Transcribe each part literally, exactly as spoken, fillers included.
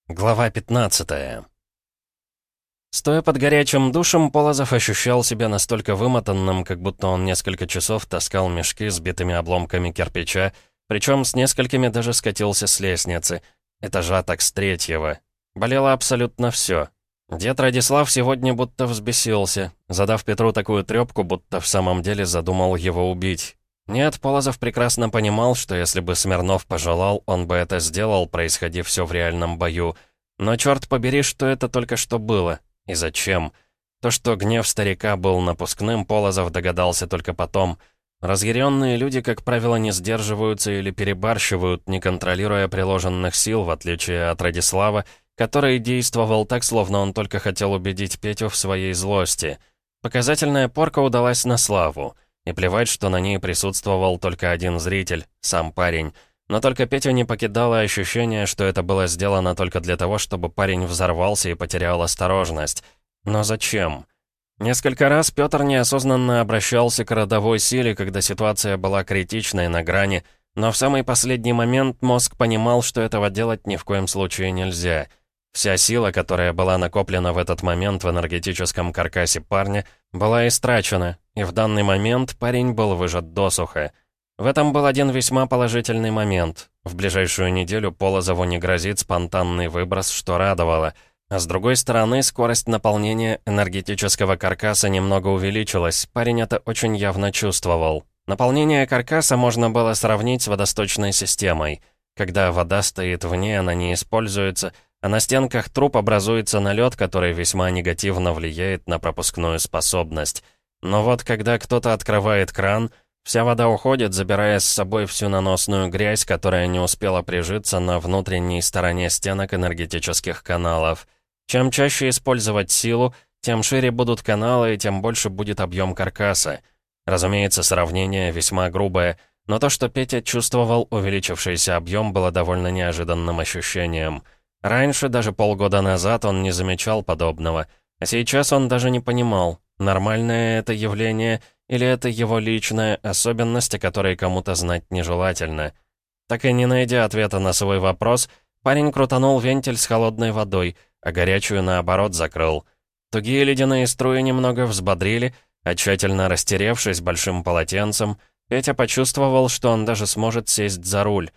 Глава пятнадцатая. Стоя под горячим душем, Полозов ощущал себя настолько вымотанным, как будто он несколько часов таскал мешки с битыми обломками кирпича, причем с несколькими даже скатился с лестницы, этажа так с третьего. Болело абсолютно все. Дед Радислав сегодня будто взбесился, задав Петру такую трёпку, будто в самом деле задумал его убить. Нет, Полозов прекрасно понимал, что если бы Смирнов пожелал, он бы это сделал, происходив все в реальном бою. Но черт побери, что это только что было. И зачем? То, что гнев старика был напускным, Полозов догадался только потом. Разъяренные люди, как правило, не сдерживаются или перебарщивают, не контролируя приложенных сил, в отличие от Радислава, который действовал так, словно он только хотел убедить Петю в своей злости. Показательная порка удалась на славу. И плевать, что на ней присутствовал только один зритель, сам парень. Но только Петю не покидало ощущение, что это было сделано только для того, чтобы парень взорвался и потерял осторожность. Но зачем? Несколько раз Петр неосознанно обращался к родовой силе, когда ситуация была критичной на грани, но в самый последний момент мозг понимал, что этого делать ни в коем случае нельзя. Вся сила, которая была накоплена в этот момент в энергетическом каркасе парня, была истрачена, и в данный момент парень был выжат досуха. В этом был один весьма положительный момент. В ближайшую неделю Полозову не грозит спонтанный выброс, что радовало. А с другой стороны, скорость наполнения энергетического каркаса немного увеличилась, парень это очень явно чувствовал. Наполнение каркаса можно было сравнить с водосточной системой. Когда вода стоит вне, она не используется, а на стенках труб образуется налет, который весьма негативно влияет на пропускную способность. Но вот когда кто-то открывает кран, вся вода уходит, забирая с собой всю наносную грязь, которая не успела прижиться на внутренней стороне стенок энергетических каналов. Чем чаще использовать силу, тем шире будут каналы и тем больше будет объем каркаса. Разумеется, сравнение весьма грубое, но то, что Петя чувствовал увеличившийся объем, было довольно неожиданным ощущением. Раньше, даже полгода назад, он не замечал подобного, а сейчас он даже не понимал, нормальное это явление или это его личная особенность, о которой кому-то знать нежелательно. Так и не найдя ответа на свой вопрос, парень крутанул вентиль с холодной водой, а горячую, наоборот, закрыл. Тугие ледяные струи немного взбодрили, а тщательно растеревшись большим полотенцем, Петя почувствовал, что он даже сможет сесть за руль.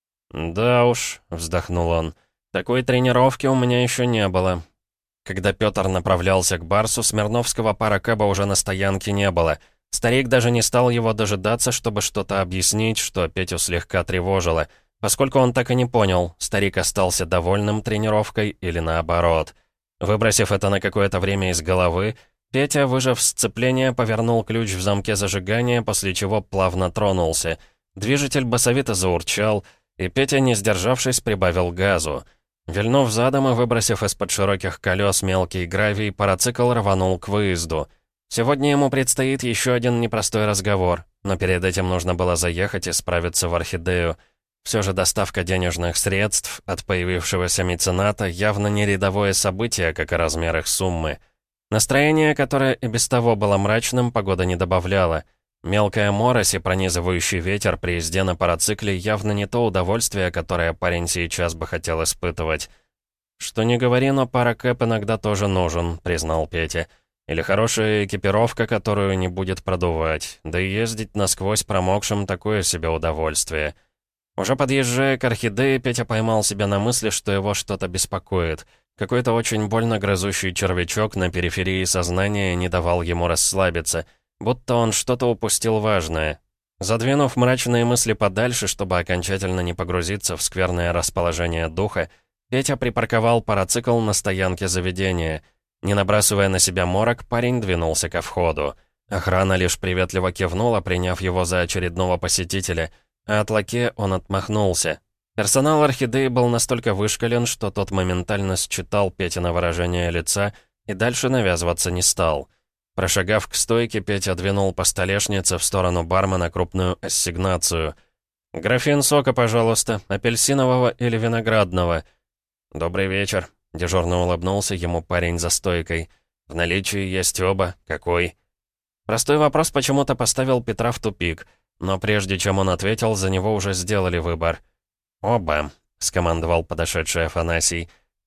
«Да уж», — вздохнул он, — «такой тренировки у меня еще не было». Когда Петр направлялся к Барсу, Смирновского паракэба уже на стоянке не было. Старик даже не стал его дожидаться, чтобы что-то объяснить, что Петю слегка тревожило, поскольку он так и не понял, старик остался довольным тренировкой или наоборот. Выбросив это на какое-то время из головы, Петя, выжав сцепление, повернул ключ в замке зажигания, после чего плавно тронулся. Движитель басовито заурчал, и Петя, не сдержавшись, прибавил газу. Вильнув задом и выбросив из-под широких колес мелкий гравий, парацикл рванул к выезду. Сегодня ему предстоит еще один непростой разговор, но перед этим нужно было заехать и справиться в Орхидею. Все же доставка денежных средств от появившегося мецената явно не рядовое событие, как и размер их суммы. Настроение, которое и без того было мрачным, погода не добавляла. Мелкая морось и пронизывающий ветер при езде на парацикле явно не то удовольствие, которое парень сейчас бы хотел испытывать. «Что не говори, но паракэп иногда тоже нужен», — признал Петя. «Или хорошая экипировка, которую не будет продувать. Да и ездить насквозь промокшим — такое себе удовольствие». Уже подъезжая к Орхидее, Петя поймал себя на мысли, что его что-то беспокоит. Какой-то очень больно грызущий червячок на периферии сознания не давал ему расслабиться, будто он что-то упустил важное. Задвинув мрачные мысли подальше, чтобы окончательно не погрузиться в скверное расположение духа, Петя припарковал парацикл на стоянке заведения. Не набрасывая на себя морок, парень двинулся ко входу. Охрана лишь приветливо кивнула, приняв его за очередного посетителя, а от лакея он отмахнулся. Персонал Орхидеи был настолько вышкален, что тот моментально считал Петина выражение лица и дальше навязываться не стал. Прошагав к стойке, Петя двинул по столешнице в сторону бармена крупную ассигнацию. «Графин сока, пожалуйста, апельсинового или виноградного». «Добрый вечер», — дежурно улыбнулся ему парень за стойкой. «В наличии есть оба. Какой?» Простой вопрос почему-то поставил Петра в тупик, но прежде чем он ответил, за него уже сделали выбор. «Оба», — скомандовал подошедший Афанасий.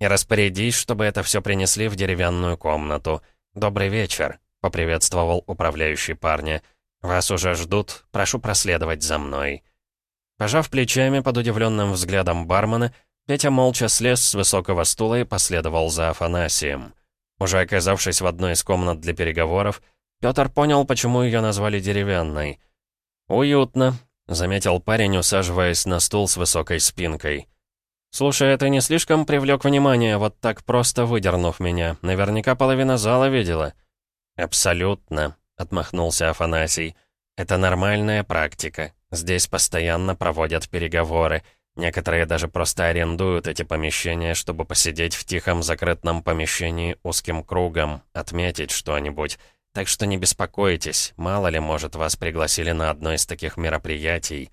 И распорядись, чтобы это все принесли в деревянную комнату. Добрый вечер», — поприветствовал управляющий парня. «Вас уже ждут. Прошу проследовать за мной». Пожав плечами под удивленным взглядом бармена, Петя молча слез с высокого стула и последовал за Афанасием. Уже оказавшись в одной из комнат для переговоров, Пётр понял, почему ее назвали деревянной. «Уютно», — заметил парень, усаживаясь на стул с высокой спинкой. «Слушай, это не слишком привлек внимание, вот так просто выдернув меня? Наверняка половина зала видела». «Абсолютно», — отмахнулся Афанасий. «Это нормальная практика. Здесь постоянно проводят переговоры. Некоторые даже просто арендуют эти помещения, чтобы посидеть в тихом закрытом помещении узким кругом, отметить что-нибудь. Так что не беспокойтесь, мало ли, может, вас пригласили на одно из таких мероприятий».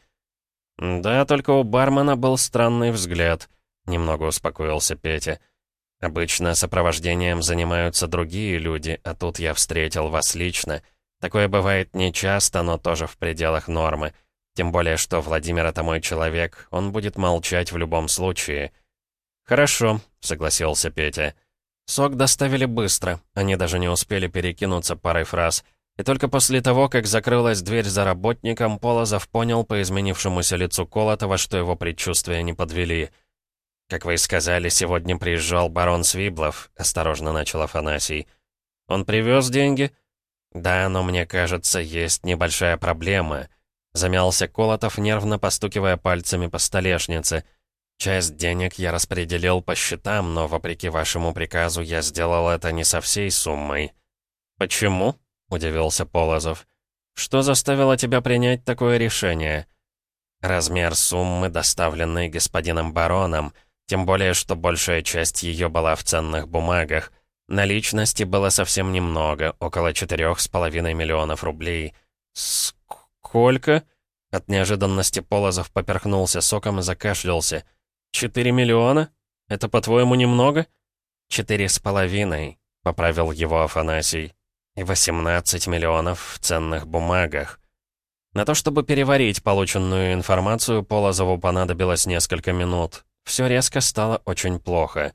«Да, только у бармена был странный взгляд», — немного успокоился Петя. «Обычно сопровождением занимаются другие люди, а тут я встретил вас лично. Такое бывает нечасто, но тоже в пределах нормы. Тем более, что Владимир — это мой человек, он будет молчать в любом случае». «Хорошо», — согласился Петя. Сок доставили быстро, они даже не успели перекинуться парой фраз. И только после того, как закрылась дверь за работником, Полозов понял по изменившемуся лицу Колотова, что его предчувствия не подвели. «Как вы и сказали, сегодня приезжал барон Свиблов», — осторожно начал Афанасий. «Он привез деньги?» «Да, но мне кажется, есть небольшая проблема», — замялся Колотов, нервно постукивая пальцами по столешнице. «Часть денег я распределил по счетам, но, вопреки вашему приказу, я сделал это не со всей суммой». «Почему?» — удивился Полозов. «Что заставило тебя принять такое решение?» «Размер суммы, доставленной господином бароном, тем более, что большая часть ее была в ценных бумагах. Наличности было совсем немного, около четырех с половиной миллионов рублей». «Сколько?» От неожиданности Полозов поперхнулся соком и закашлялся. «Четыре миллиона? Это, по-твоему, немного?» «Четыре с половиной», — поправил его Афанасий. «И восемнадцать миллионов в ценных бумагах». На то, чтобы переварить полученную информацию, Полозову понадобилось несколько минут. Все резко стало очень плохо.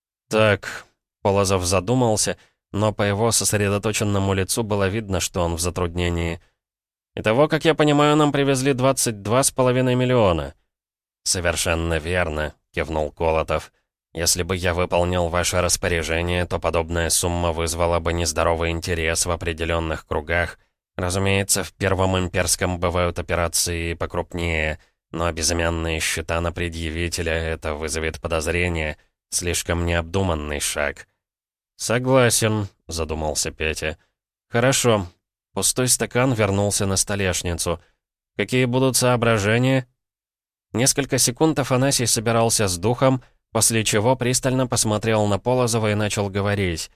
«Так», — Полозов задумался, но по его сосредоточенному лицу было видно, что он в затруднении. «Итого, как я понимаю, нам привезли двадцать два с половиной миллиона». «Совершенно верно», — кивнул Колотов. «Если бы я выполнил ваше распоряжение, то подобная сумма вызвала бы нездоровый интерес в определенных кругах. Разумеется, в Первом имперском бывают операции покрупнее, но безымянные счета на предъявителя — это вызовет подозрение. Слишком необдуманный шаг». «Согласен», — задумался Петя. «Хорошо». Пустой стакан вернулся на столешницу. «Какие будут соображения?» Несколько секунд Афанасий собирался с духом, после чего пристально посмотрел на Полозова и начал говорить.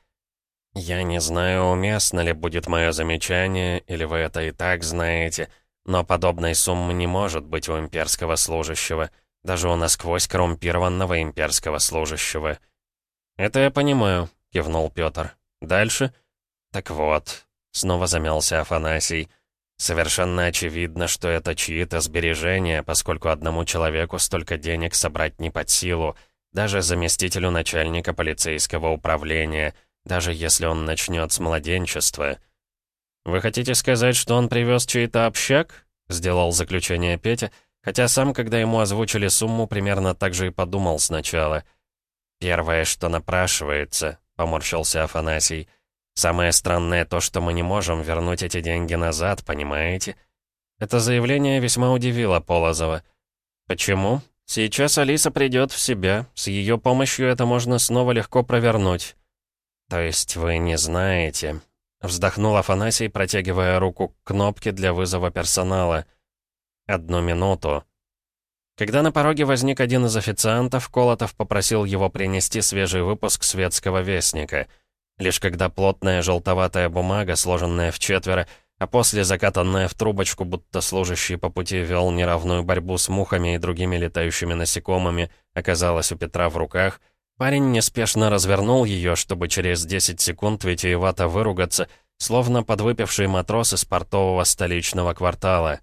«Я не знаю, уместно ли будет мое замечание, или вы это и так знаете, но подобной суммы не может быть у имперского служащего, даже у насквозь коррумпированного имперского служащего». «Это я понимаю», — кивнул Пётр. «Дальше?» «Так вот», — снова замялся Афанасий, «совершенно очевидно, что это чьи-то сбережения, поскольку одному человеку столько денег собрать не под силу, даже заместителю начальника полицейского управления, даже если он начнет с младенчества». «Вы хотите сказать, что он привез чей-то общак?» — сделал заключение Петя, хотя сам, когда ему озвучили сумму, примерно так же и подумал сначала. «Первое, что напрашивается», — поморщился Афанасий, «самое странное то, что мы не можем вернуть эти деньги назад, понимаете?» Это заявление весьма удивило Полозова. «Почему? Сейчас Алиса придет в себя, с ее помощью это можно снова легко провернуть». «То есть вы не знаете?» — вздохнул Афанасий, протягивая руку к кнопке для вызова персонала. «Одну минуту». Когда на пороге возник один из официантов, Колотов попросил его принести свежий выпуск «Светского вестника». Лишь когда плотная желтоватая бумага, сложенная в четверо, а после закатанная в трубочку, будто служащий по пути вел неравную борьбу с мухами и другими летающими насекомыми, оказалась у Петра в руках, парень неспешно развернул ее, чтобы через десять секунд витиевато выругаться, словно подвыпивший матрос из портового столичного квартала.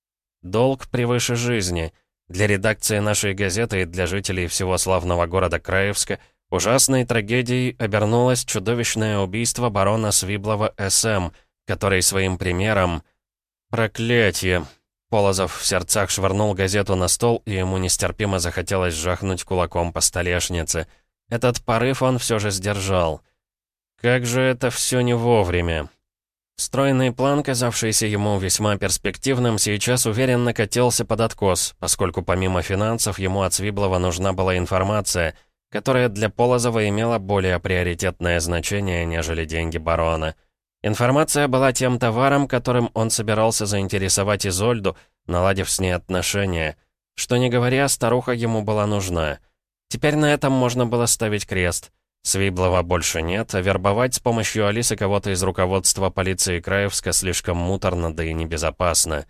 «Долг превыше жизни. Для редакции нашей газеты и для жителей всего славного города Краевска Ужасной трагедией обернулось чудовищное убийство барона Свиблова СМ, который своим примером... Проклятье! Полозов в сердцах швырнул газету на стол, и ему нестерпимо захотелось жахнуть кулаком по столешнице. Этот порыв он все же сдержал. Как же это все не вовремя. Стройный план, казавшийся ему весьма перспективным, сейчас уверенно катился под откос, поскольку помимо финансов ему от Свиблова нужна была информация, которая для Полозова имела более приоритетное значение, нежели деньги барона. Информация была тем товаром, которым он собирался заинтересовать Изольду, наладив с ней отношения. Что ни говоря, старуха ему была нужна. Теперь на этом можно было ставить крест. Свиблова больше нет, а вербовать с помощью Алисы кого-то из руководства полиции Краевска слишком муторно, да и небезопасно.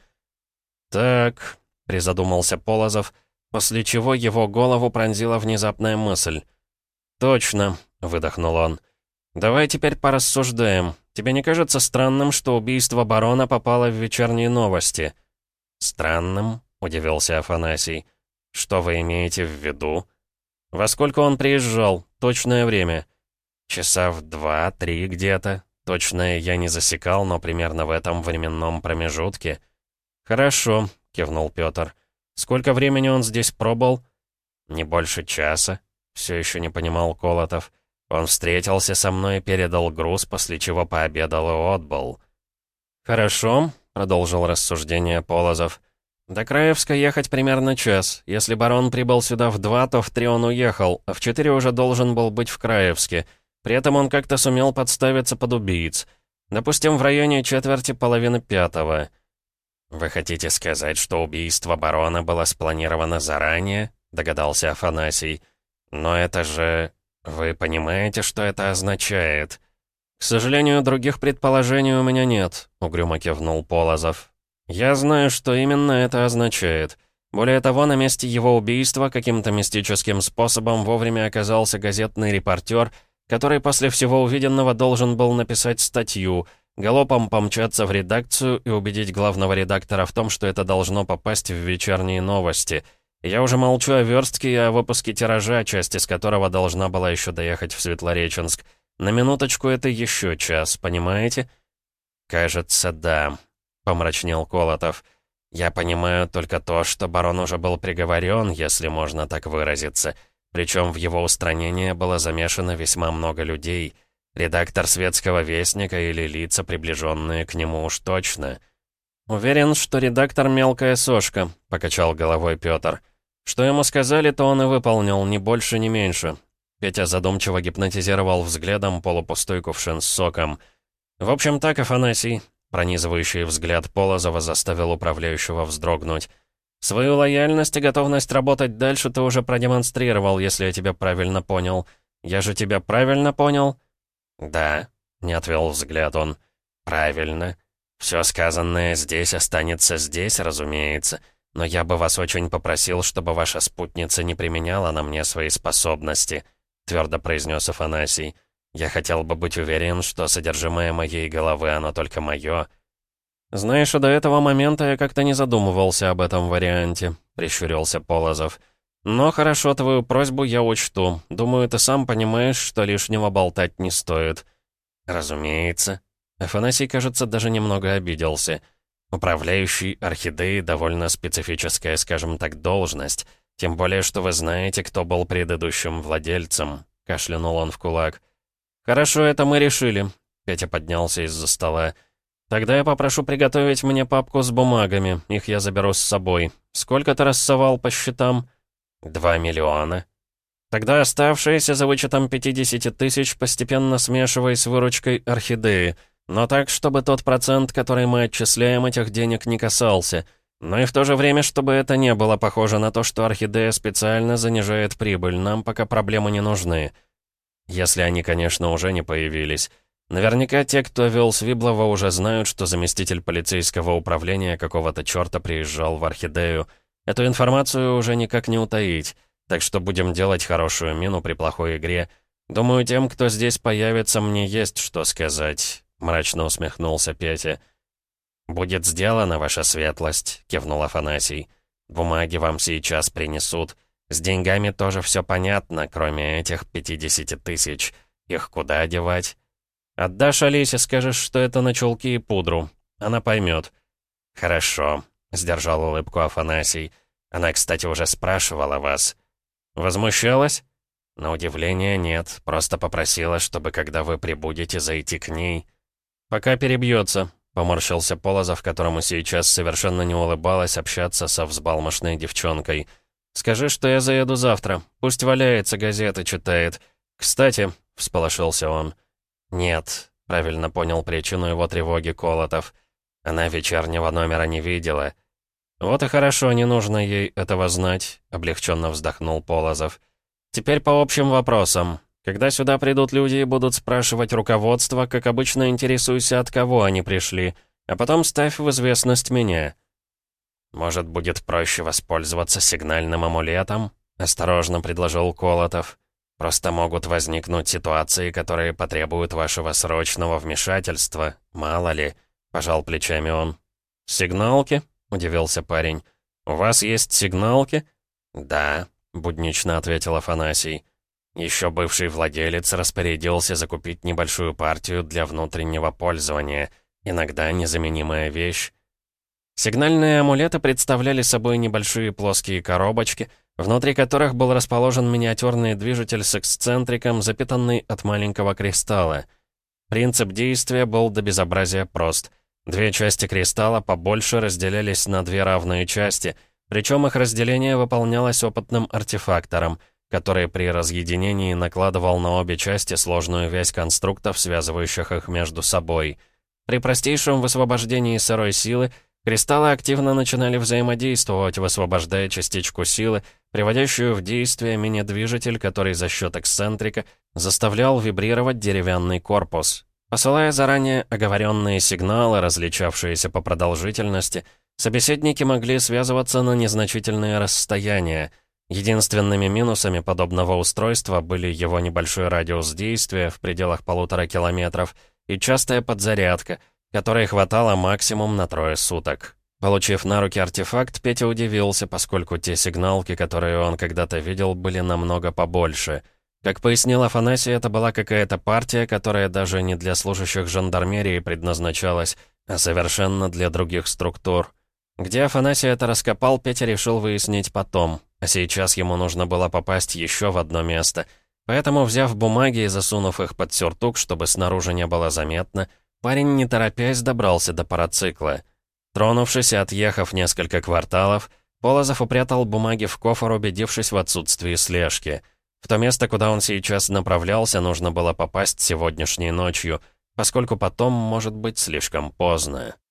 «Так», — призадумался Полозов, после чего его голову пронзила внезапная мысль. «Точно», — выдохнул он. «Давай теперь порассуждаем. Тебе не кажется странным, что убийство барона попало в вечерние новости?» «Странным?» — удивился Афанасий. «Что вы имеете в виду?» «Во сколько он приезжал? Точное время?» «Часа в два-три где-то. Точное я не засекал, но примерно в этом временном промежутке». «Хорошо», — кивнул Пётр. «Сколько времени он здесь пробыл?» «Не больше часа», — все еще не понимал Колотов. «Он встретился со мной и передал груз, после чего пообедал и отбыл». «Хорошо», — продолжил рассуждение Полозов. «До Краевска ехать примерно час. Если барон прибыл сюда в два, то в три он уехал, а в четыре уже должен был быть в Краевске. При этом он как-то сумел подставиться под убийц. Допустим, в районе четверти половины пятого». «Вы хотите сказать, что убийство барона было спланировано заранее?» — догадался Афанасий. «Но это же... Вы понимаете, что это означает?» «К сожалению, других предположений у меня нет», — угрюмо кивнул Полозов. «Я знаю, что именно это означает. Более того, на месте его убийства каким-то мистическим способом вовремя оказался газетный репортер, который после всего увиденного должен был написать статью, галопом помчаться в редакцию и убедить главного редактора в том, что это должно попасть в вечерние новости. Я уже молчу о верстке и о выпуске тиража, часть из которого должна была еще доехать в Светлореченск. На минуточку это еще час, понимаете?» «Кажется, да», — помрачнел Колотов. «Я понимаю только то, что барон уже был приговорен, если можно так выразиться. Причем в его устранение было замешано весьма много людей. Редактор «Светского вестника» или лица, приближенные к нему уж точно». «Уверен, что редактор мелкая сошка», — покачал головой Пётр. «Что ему сказали, то он и выполнил, ни больше, ни меньше». Петя задумчиво гипнотизировал взглядом полупустой кувшин с соком. «В общем так, Афанасий», — пронизывающий взгляд Полозова заставил управляющего вздрогнуть. «Свою лояльность и готовность работать дальше ты уже продемонстрировал, если я тебя правильно понял. Я же тебя правильно понял?» «Да», — не отвел взгляд он. «Правильно. Все сказанное здесь останется здесь, разумеется. Но я бы вас очень попросил, чтобы ваша спутница не применяла на мне свои способности», — твердо произнес Афанасий. «Я хотел бы быть уверен, что содержимое моей головы, оно только мое». «Знаешь, до этого момента я как-то не задумывался об этом варианте», — прищурился Полозов. «Но хорошо, твою просьбу я учту. Думаю, ты сам понимаешь, что лишнего болтать не стоит». «Разумеется». Афанасий, кажется, даже немного обиделся. «Управляющий орхидеей — довольно специфическая, скажем так, должность. Тем более, что вы знаете, кто был предыдущим владельцем», — кашлянул он в кулак. «Хорошо, это мы решили», — Петя поднялся из-за стола. «Тогда я попрошу приготовить мне папку с бумагами. Их я заберу с собой. Сколько ты рассовал по счетам?» «Два миллиона». «Тогда оставшиеся за вычетом пятидесяти тысяч постепенно смешивай с выручкой орхидеи. Но так, чтобы тот процент, который мы отчисляем, этих денег не касался. Но и в то же время, чтобы это не было похоже на то, что орхидея специально занижает прибыль. Нам пока проблемы не нужны. Если они, конечно, уже не появились. Наверняка те, кто вел Свиблова, уже знают, что заместитель полицейского управления какого-то черта приезжал в орхидею. Эту информацию уже никак не утаить. Так что будем делать хорошую мину при плохой игре. Думаю, тем, кто здесь появится, мне есть что сказать». — мрачно усмехнулся Петя. «Будет сделано, ваша светлость», — кивнул Афанасий. «Бумаги вам сейчас принесут. С деньгами тоже все понятно, кроме этих пятидесяти тысяч. Их куда девать? Отдашь Олесе, скажешь, что это на чулки и пудру. Она поймет. Хорошо, сдержал улыбку Афанасий. Она, кстати, уже спрашивала вас. Возмущалась? На удивление нет, просто попросила, чтобы, когда вы прибудете, зайти к ней. Пока перебьется, поморщился Полозов, которому сейчас совершенно не улыбалось общаться со взбалмошной девчонкой. «Скажи, что я заеду завтра. Пусть валяется, газеты читает. Кстати», — всполошился он. «Нет», — правильно понял причину его тревоги Колотов. «Она вечернего номера не видела». «Вот и хорошо, не нужно ей этого знать», — облегченно вздохнул Полозов. «Теперь по общим вопросам. Когда сюда придут люди и будут спрашивать руководство, как обычно интересуйся, от кого они пришли, а потом ставь в известность меня». «Может, будет проще воспользоваться сигнальным амулетом?» — осторожно предложил Колотов. «Просто могут возникнуть ситуации, которые потребуют вашего срочного вмешательства. Мало ли», — пожал плечами он. «Сигналки?» — удивился парень. «У вас есть сигналки?» «Да», — буднично ответил Афанасий. Еще бывший владелец распорядился закупить небольшую партию для внутреннего пользования. Иногда незаменимая вещь. Сигнальные амулеты представляли собой небольшие плоские коробочки, внутри которых был расположен миниатюрный движитель с эксцентриком, запитанный от маленького кристалла. Принцип действия был до безобразия прост. Две части кристалла побольше разделялись на две равные части, причем их разделение выполнялось опытным артефактором, который при разъединении накладывал на обе части сложную вязь конструктов, связывающих их между собой. При простейшем высвобождении сырой силы кристаллы активно начинали взаимодействовать, высвобождая частичку силы, приводящую в действие мини-движитель, который за счет эксцентрика заставлял вибрировать деревянный корпус. Посылая заранее оговоренные сигналы, различавшиеся по продолжительности, собеседники могли связываться на незначительные расстояния. Единственными минусами подобного устройства были его небольшой радиус действия в пределах полутора километров и частая подзарядка, которой хватало максимум на трое суток. Получив на руки артефакт, Петя удивился, поскольку те сигналки, которые он когда-то видел, были намного побольше. Как пояснил Афанасий, это была какая-то партия, которая даже не для служащих жандармерии предназначалась, а совершенно для других структур. Где Афанасий это раскопал, Петя решил выяснить потом, а сейчас ему нужно было попасть еще в одно место. Поэтому, взяв бумаги и засунув их под сюртук, чтобы снаружи не было заметно, парень, не торопясь, добрался до парацикла. Тронувшись и отъехав несколько кварталов, Полозов упрятал бумаги в кофр, убедившись в отсутствии слежки. В то место, куда он сейчас направлялся, нужно было попасть сегодняшней ночью, поскольку потом может быть слишком поздно.